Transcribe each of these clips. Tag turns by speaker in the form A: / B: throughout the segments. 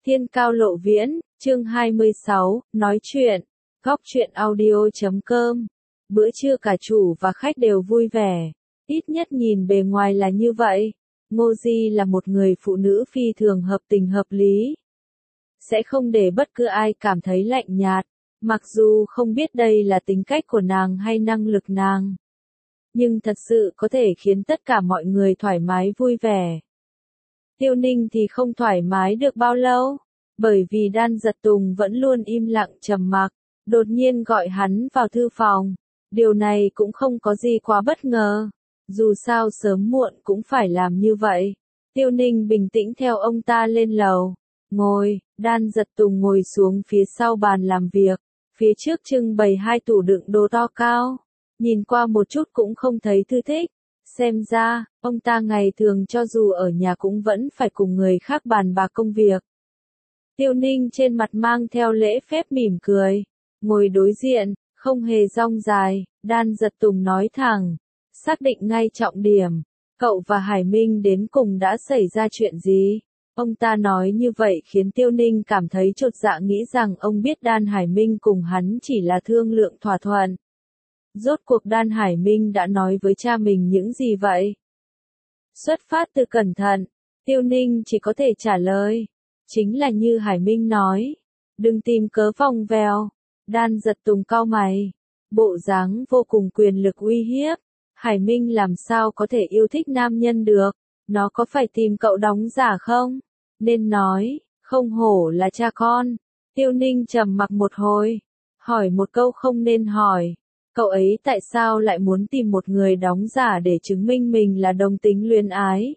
A: Thiên Cao Lộ Viễn, chương 26, nói chuyện, góc truyện audio.com. Bữa trưa cả chủ và khách đều vui vẻ, ít nhất nhìn bề ngoài là như vậy. Ngô Di là một người phụ nữ phi thường hợp tình hợp lý. Sẽ không để bất cứ ai cảm thấy lạnh nhạt, mặc dù không biết đây là tính cách của nàng hay năng lực nàng. Nhưng thật sự có thể khiến tất cả mọi người thoải mái vui vẻ. Tiêu Ninh thì không thoải mái được bao lâu, bởi vì Đan Giật Tùng vẫn luôn im lặng trầm mặc, đột nhiên gọi hắn vào thư phòng. Điều này cũng không có gì quá bất ngờ, dù sao sớm muộn cũng phải làm như vậy. Tiêu Ninh bình tĩnh theo ông ta lên lầu, ngồi, Đan Giật Tùng ngồi xuống phía sau bàn làm việc, phía trước trưng bày hai tủ đựng đồ to cao, nhìn qua một chút cũng không thấy thư thích. Xem ra, ông ta ngày thường cho dù ở nhà cũng vẫn phải cùng người khác bàn bạc công việc. Tiêu Ninh trên mặt mang theo lễ phép mỉm cười, ngồi đối diện, không hề rong dài. Đan Giật Tùng nói thẳng, xác định ngay trọng điểm, cậu và Hải Minh đến cùng đã xảy ra chuyện gì? Ông ta nói như vậy khiến Tiêu Ninh cảm thấy chột dạ, nghĩ rằng ông biết Đan Hải Minh cùng hắn chỉ là thương lượng thỏa thuận. Rốt cuộc Đan Hải Minh đã nói với cha mình những gì vậy? Xuất phát từ cẩn thận, Tiêu Ninh chỉ có thể trả lời. Chính là như Hải Minh nói. Đừng tìm cớ vòng vèo. Đan Giật Tùng cau mày. Bộ dáng vô cùng quyền lực uy hiếp. Hải Minh làm sao có thể yêu thích nam nhân được? Nó có phải tìm cậu đóng giả không? Nên nói, không hổ là cha con. Tiêu Ninh trầm mặc một hồi. Hỏi một câu không nên hỏi. Cậu ấy tại sao lại muốn tìm một người đóng giả để chứng minh mình là đồng tính luyến ái?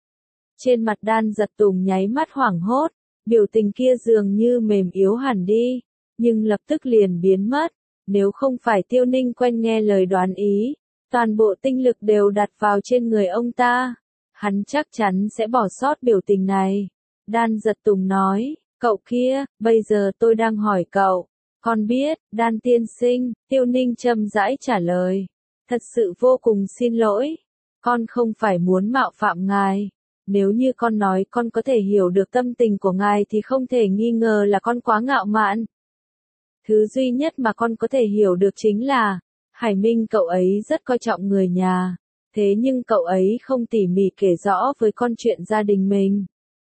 A: Trên mặt Đan Giật Tùng nháy mắt hoảng hốt, biểu tình kia dường như mềm yếu hẳn đi, nhưng lập tức liền biến mất. Nếu không phải Tiêu Ninh quen nghe lời đoán ý, toàn bộ tinh lực đều đặt vào trên người ông ta, hắn chắc chắn sẽ bỏ sót biểu tình này. Đan Giật Tùng nói, cậu kia, bây giờ tôi đang hỏi cậu. Con biết, Đan tiên sinh, Tiêu Ninh chậm rãi trả lời. Thật sự vô cùng xin lỗi. Con không phải muốn mạo phạm ngài. Nếu như con nói con có thể hiểu được tâm tình của ngài thì không thể nghi ngờ là con quá ngạo mạn. Thứ duy nhất mà con có thể hiểu được chính là, Hải Minh cậu ấy rất coi trọng người nhà. Thế nhưng cậu ấy không tỉ mỉ kể rõ với con chuyện gia đình mình.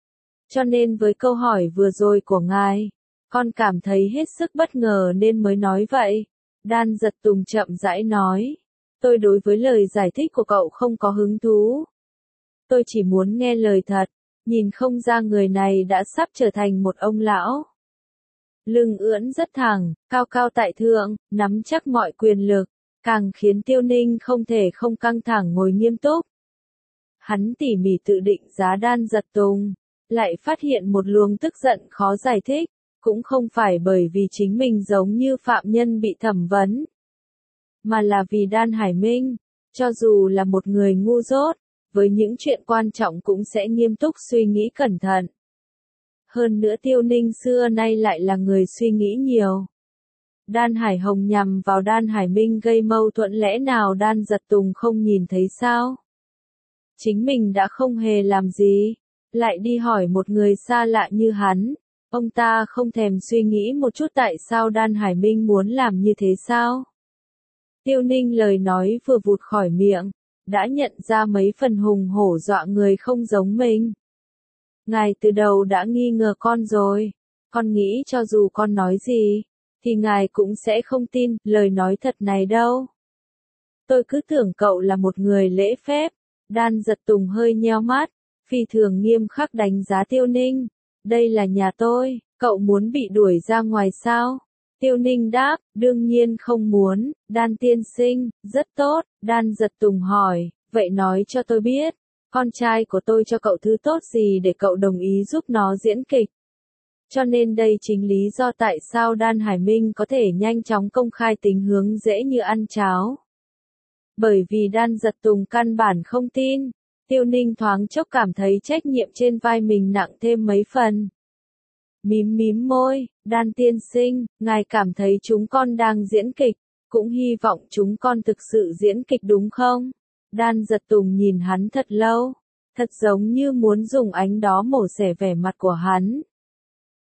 A: Cho nên với câu hỏi vừa rồi của ngài, con cảm thấy hết sức bất ngờ nên mới nói vậy. Đan Giật Tùng chậm rãi nói. Tôi đối với lời giải thích của cậu không có hứng thú. Tôi chỉ muốn nghe lời thật. Nhìn không ra người này đã sắp trở thành một ông lão. Lưng ưỡn rất thẳng, cao cao tại thượng, nắm chắc mọi quyền lực, càng khiến Tiêu Ninh không thể không căng thẳng ngồi nghiêm túc. Hắn tỉ mỉ tự định giá Đan Giật Tùng, lại phát hiện một luồng tức giận khó giải thích. Cũng không phải bởi vì chính mình giống như phạm nhân bị thẩm vấn, mà là vì Đan Hải Minh, cho dù là một người ngu dốt, với những chuyện quan trọng cũng sẽ nghiêm túc suy nghĩ cẩn thận. Hơn nữa Tiêu Ninh xưa nay lại là người suy nghĩ nhiều. Đan Hải Hồng nhằm vào Đan Hải Minh gây mâu thuẫn, lẽ nào Đan Giật Tùng không nhìn thấy sao? Chính mình đã không hề làm gì, lại đi hỏi một người xa lạ như hắn. Ông ta không thèm suy nghĩ một chút tại sao Đan Hải Minh muốn làm như thế sao? Tiêu Ninh lời nói vừa vụt khỏi miệng, đã nhận ra mấy phần hùng hổ dọa người không giống mình. Ngài từ đầu đã nghi ngờ con rồi. Con nghĩ cho dù con nói gì, thì ngài cũng sẽ không tin lời nói thật này đâu. Tôi cứ tưởng cậu là một người lễ phép. Đan Giật Tùng hơi nheo mắt, phi thường nghiêm khắc đánh giá Tiêu Ninh. Đây là nhà tôi, cậu muốn bị đuổi ra ngoài sao? Tiêu Ninh đáp, đương nhiên không muốn. Đan tiên sinh, rất tốt. Đan Giật Tùng hỏi, vậy nói cho tôi biết, con trai của tôi cho cậu thứ tốt gì để cậu đồng ý giúp nó diễn kịch? Cho nên đây chính lý do tại sao Đan Hải Minh có thể nhanh chóng công khai tính hướng dễ như ăn cháo. Bởi vì Đan Giật Tùng căn bản không tin. Tiêu Ninh thoáng chốc cảm thấy trách nhiệm trên vai mình nặng thêm mấy phần. Mím môi, Đan tiên sinh, ngài cảm thấy chúng con đang diễn kịch, cũng hy vọng chúng con thực sự diễn kịch đúng không? Đan Giật Tùng nhìn hắn thật lâu, thật giống như muốn dùng ánh đó mổ xẻ vẻ mặt của hắn.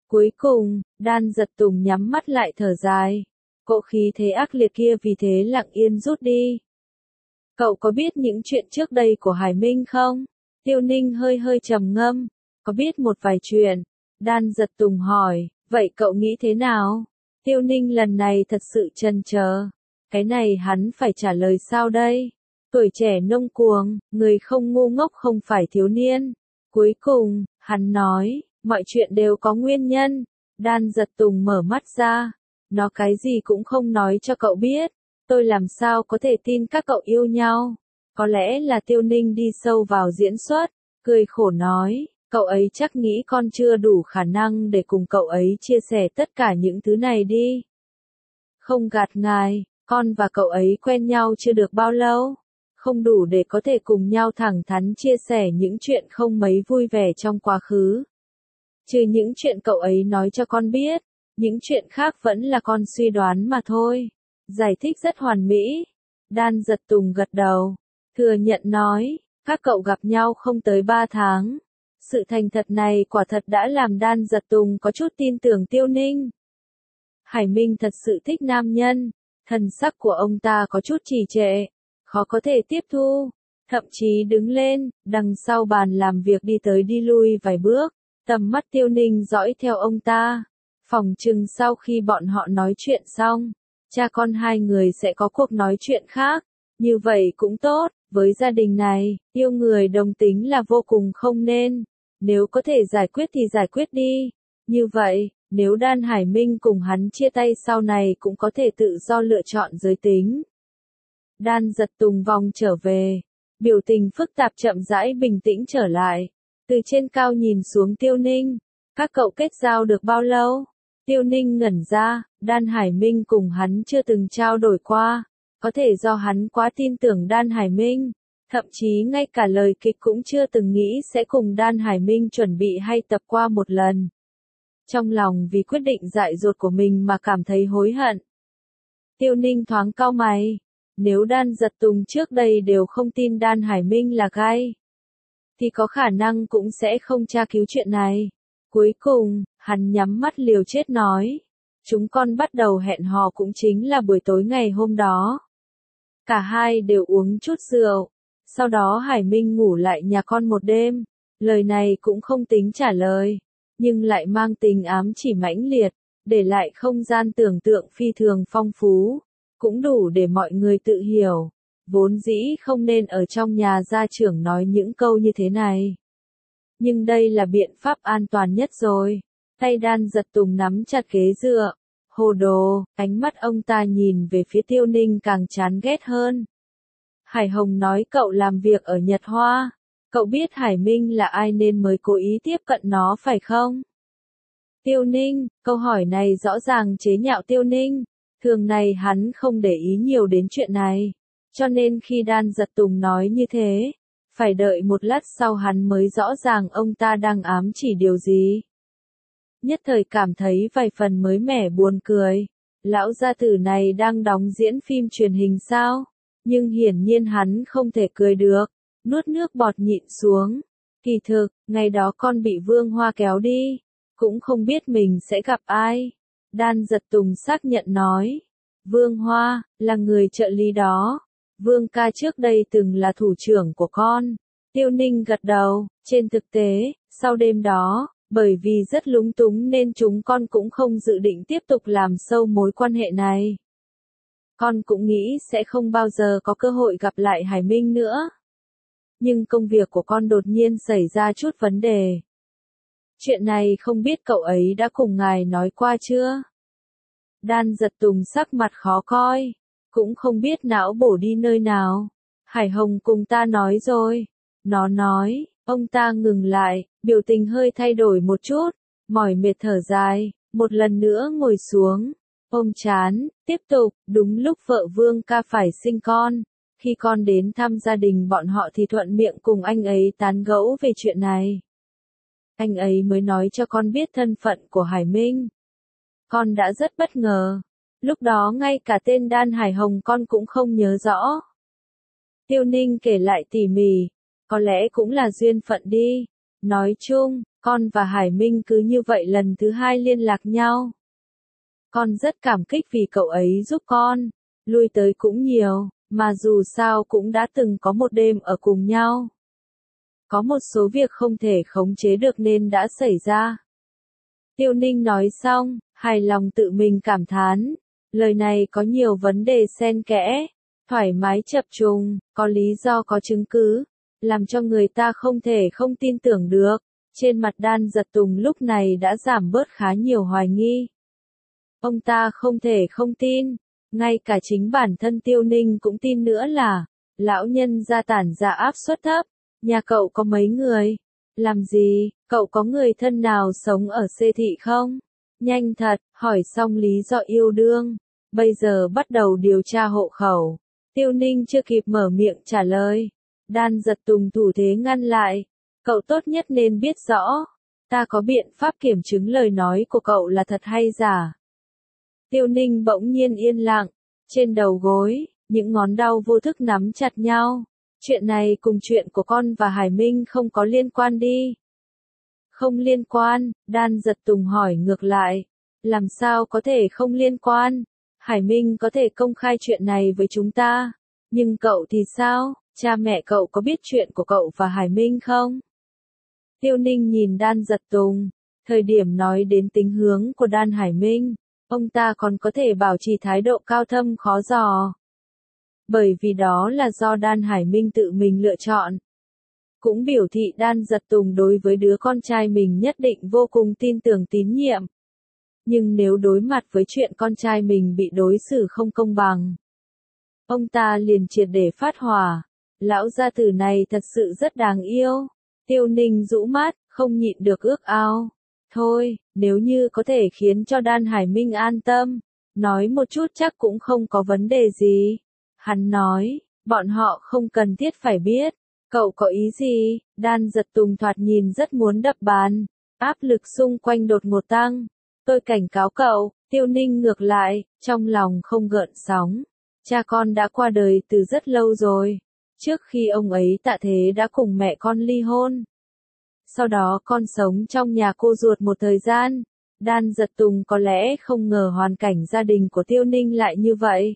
A: Cuối cùng, Đan Giật Tùng nhắm mắt lại thở dài. Cỗ khí thế ác liệt kia vì thế lặng yên rút đi. Cậu có biết những chuyện trước đây của Hải Minh không? Tiêu Ninh hơi hơi trầm ngâm. Có biết một vài chuyện. Đan Giật Tùng hỏi, vậy cậu nghĩ thế nào? Tiêu Ninh lần này thật sự chần chờ. Cái này hắn phải trả lời sao đây? Tuổi trẻ nông cuồng, người không ngu ngốc không phải thiếu niên. Cuối cùng, hắn nói, mọi chuyện đều có nguyên nhân. Đan Giật Tùng mở mắt ra. Nó cái gì cũng không nói cho cậu biết. Tôi làm sao có thể tin các cậu yêu nhau? Có lẽ là Tiêu Ninh đi sâu vào diễn xuất, cười khổ nói, cậu ấy chắc nghĩ con chưa đủ khả năng để cùng cậu ấy chia sẻ tất cả những thứ này đi. Không gạt ngài, con và cậu ấy quen nhau chưa được bao lâu, không đủ để có thể cùng nhau thẳng thắn chia sẻ những chuyện không mấy vui vẻ trong quá khứ. Trừ những chuyện cậu ấy nói cho con biết, những chuyện khác vẫn là con suy đoán mà thôi. Giải thích rất hoàn mỹ. Đan Giật Tùng gật đầu, thừa nhận nói, các cậu gặp nhau không tới 3 tháng. Sự thành thật này quả thật đã làm Đan Giật Tùng có chút tin tưởng Tiêu Ninh. Hải Minh thật sự thích nam nhân, thần sắc của ông ta có chút trì trệ, khó có thể tiếp thu, thậm chí đứng lên, đằng sau bàn làm việc đi tới đi lui vài bước, tầm mắt Tiêu Ninh dõi theo ông ta. Phòng chừng sau khi bọn họ nói chuyện xong, cha con hai người sẽ có cuộc nói chuyện khác, như vậy cũng tốt, với gia đình này, yêu người đồng tính là vô cùng không nên, nếu có thể giải quyết thì giải quyết đi, như vậy, nếu Đan Hải Minh cùng hắn chia tay sau này cũng có thể tự do lựa chọn giới tính. Đan Giật Tùng vòng trở về, biểu tình phức tạp chậm rãi bình tĩnh trở lại, từ trên cao nhìn xuống Tiêu Ninh, các cậu kết giao được bao lâu? Tiêu Ninh ngẩn ra, Đan Hải Minh cùng hắn chưa từng trao đổi qua, có thể do hắn quá tin tưởng Đan Hải Minh, thậm chí ngay cả lời kịch cũng chưa từng nghĩ sẽ cùng Đan Hải Minh chuẩn bị hay tập qua một lần. Trong lòng vì quyết định dại dột của mình mà cảm thấy hối hận. Tiêu Ninh thoáng cau mày, nếu Đan Giật Tùng trước đây đều không tin Đan Hải Minh là gay, thì có khả năng cũng sẽ không tra cứu chuyện này. Cuối cùng, hắn nhắm mắt liều chết nói, chúng con bắt đầu hẹn hò cũng chính là buổi tối ngày hôm đó. Cả hai đều uống chút rượu, sau đó Hải Minh ngủ lại nhà con một đêm, lời này cũng không tính trả lời, nhưng lại mang tính ám chỉ mãnh liệt, để lại không gian tưởng tượng phi thường phong phú, cũng đủ để mọi người tự hiểu, vốn dĩ không nên ở trong nhà gia trưởng nói những câu như thế này. Nhưng đây là biện pháp an toàn nhất rồi. Tay Đan Giật Tùng nắm chặt ghế dựa. Hồ đồ, ánh mắt ông ta nhìn về phía Tiêu Ninh càng chán ghét hơn. Hải Hồng nói cậu làm việc ở Nhật Hoa. Cậu biết Hải Minh là ai nên mới cố ý tiếp cận nó phải không? Tiêu Ninh, câu hỏi này rõ ràng chế nhạo Tiêu Ninh. Thường này hắn không để ý nhiều đến chuyện này. Cho nên khi Đan Giật Tùng nói như thế, phải đợi một lát sau hắn mới rõ ràng ông ta đang ám chỉ điều gì. Nhất thời cảm thấy vài phần mới mẻ buồn cười. Lão gia tử này đang đóng diễn phim truyền hình sao? Nhưng hiển nhiên hắn không thể cười được. Nuốt nước bọt nhịn xuống. Kỳ thực, ngày đó con bị Vương Hoa kéo đi. Cũng không biết mình sẽ gặp ai. Đan Giật Tùng xác nhận nói. Vương Hoa, là người trợ lý đó. Vương ca trước đây từng là thủ trưởng của con. Tiêu Ninh gật đầu, trên thực tế, sau đêm đó, bởi vì rất lúng túng nên chúng con cũng không dự định tiếp tục làm sâu mối quan hệ này. Con cũng nghĩ sẽ không bao giờ có cơ hội gặp lại Hải Minh nữa. Nhưng công việc của con đột nhiên xảy ra chút vấn đề. Chuyện này không biết cậu ấy đã cùng ngài nói qua chưa? Đan Giật Tùng sắc mặt khó coi. Cũng không biết não bổ đi nơi nào. Hải Hồng cùng ta nói rồi. Nó nói, ông ta ngừng lại, biểu tình hơi thay đổi một chút, mỏi mệt thở dài, một lần nữa ngồi xuống, ôm chán, tiếp tục, đúng lúc vợ Vương ca phải sinh con. Khi con đến thăm gia đình bọn họ thì thuận miệng cùng anh ấy tán gẫu về chuyện này. Anh ấy mới nói cho con biết thân phận của Hải Minh. Con đã rất bất ngờ. Lúc đó ngay cả tên Đan Hải Hồng con cũng không nhớ rõ. Tiêu Ninh kể lại tỉ mỉ, có lẽ cũng là duyên phận đi. Nói chung, con Con và Hải Minh cứ như vậy lần thứ 2 liên lạc nhau. Con rất cảm kích vì cậu ấy giúp con, lui tới cũng nhiều, mà dù sao cũng đã từng có một đêm ở cùng nhau. Có một số việc không thể khống chế được nên đã xảy ra. Tiêu Ninh nói xong, hài lòng tự mình cảm thán. Lời này có nhiều vấn đề xen kẽ, thoải mái chập trùng, có lý do có chứng cứ, làm cho người ta không thể không tin tưởng được. Trên mặt Đan Dật Tùng lúc này đã giảm bớt khá nhiều hoài nghi. Ông ta không thể không tin, ngay cả chính bản thân Tiêu Ninh cũng tin nữa là, lão nhân gia tản ra áp suất thấp, nhà cậu có mấy người? Làm gì, cậu có người thân nào sống ở xê thị không? Nhanh thật, hỏi xong lý do yêu đương, bây giờ bắt đầu điều tra hộ khẩu. Tiêu Ninh chưa kịp mở miệng trả lời, Đan Dật Tùng thủ thế ngăn lại, cậu tốt nhất nên biết rõ, ta có biện pháp kiểm chứng lời nói của cậu là thật hay giả. Tiêu Ninh bỗng nhiên yên lặng, trên đầu gối, những ngón đau vô thức nắm chặt nhau. Chuyện này cùng chuyện của con và Hải Minh không có liên quan đi. Không liên quan, Đan Dật Tùng hỏi ngược lại. Làm sao có thể không liên quan? Hải Minh có thể công khai chuyện này với chúng ta. Nhưng cậu thì sao? Cha mẹ cậu có biết chuyện của cậu và Hải Minh không? Tiêu Ninh nhìn Đan Dật Tùng. Thời điểm nói đến tính hướng của Đan Hải Minh, ông ta còn có thể bảo trì thái độ cao thâm khó dò. Bởi vì đó là do Đan Hải Minh tự mình lựa chọn. Cũng biểu thị Đan Dật Tùng đối với đứa con trai mình nhất định vô cùng tin tưởng tín nhiệm. Nhưng nếu đối mặt với chuyện con trai mình bị đối xử không công bằng, ông ta liền triệt để phát hỏa. Lão gia tử này thật sự rất đáng yêu. Tiêu Ninh rũ mắt, không nhịn được ước ao. Thôi, nếu như có thể khiến cho Đan Hải Minh an tâm, nói một chút chắc cũng không có vấn đề gì. Hắn nói, bọn họ không cần thiết phải biết. Cậu có ý gì? Đan Dật Tùng thoạt nhìn rất muốn đập bàn. Áp lực xung quanh đột ngột tăng. Tôi cảnh cáo cậu, Tiêu Ninh ngược lại, trong lòng không gợn sóng. Cha con đã qua đời từ rất lâu rồi. Trước khi ông ấy tạ thế đã cùng mẹ con ly hôn. Sau đó con sống trong nhà cô ruột một thời gian. Đan Dật Tùng có lẽ không ngờ hoàn cảnh gia đình của Tiêu Ninh lại như vậy.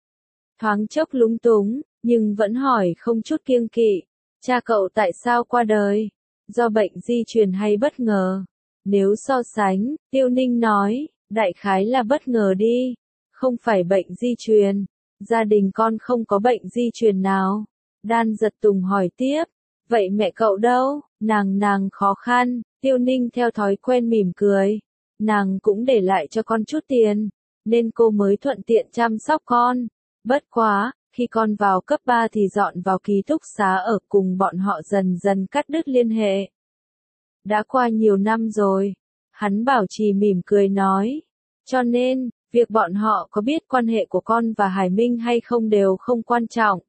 A: Thoáng chốc lúng túng, nhưng vẫn hỏi không chút kiêng kỵ. Cha cậu tại sao qua đời? Do bệnh di truyền hay bất ngờ? Nếu so sánh, Tiêu Ninh nói, đại khái là bất ngờ đi. Không phải bệnh di truyền. Gia đình con không có bệnh di truyền nào. Đan Dật Tùng hỏi tiếp. Vậy mẹ cậu đâu? Nàng khó khăn. Tiêu Ninh theo thói quen mỉm cười. Nàng cũng để lại cho con chút tiền, nên cô mới thuận tiện chăm sóc con. Bất quá, khi con vào cấp 3 thì dọn vào ký túc xá ở cùng bọn họ dần dần cắt đứt liên hệ. Đã qua nhiều năm rồi. Hắn bảo trì mỉm cười nói. Cho nên, việc bọn họ có biết quan hệ của con và Hải Minh hay không đều không quan trọng.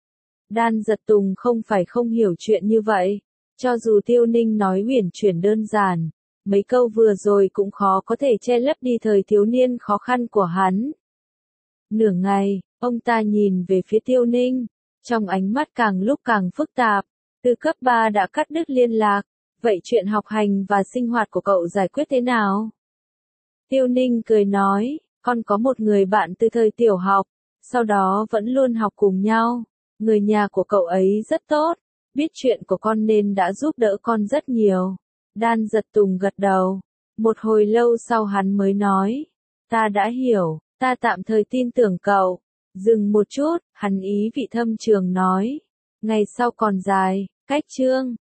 A: Đan Dật Tùng không phải không hiểu chuyện như vậy. Cho dù Tiêu Ninh nói uyển chuyển đơn giản, mấy câu vừa rồi cũng khó có thể che lấp đi thời thiếu niên khó khăn của hắn. Nửa ngày, ông ta nhìn về phía Tiêu Ninh, trong ánh mắt càng lúc càng phức tạp. Từ cấp 3 đã cắt đứt liên lạc, vậy chuyện học hành và sinh hoạt của cậu giải quyết thế nào? Tiêu Ninh cười nói, con có một người bạn từ thời tiểu học, sau đó vẫn luôn học cùng nhau. Người nhà của cậu ấy rất tốt, biết chuyện của con nên đã giúp đỡ con rất nhiều. Đan Dật Tùng gật đầu. Một hồi lâu sau hắn mới nói, ta đã hiểu, ta tạm thời tin tưởng cậu. Dừng một chút, hắn ý vị thâm trường nói, ngày sau còn dài, cách chương.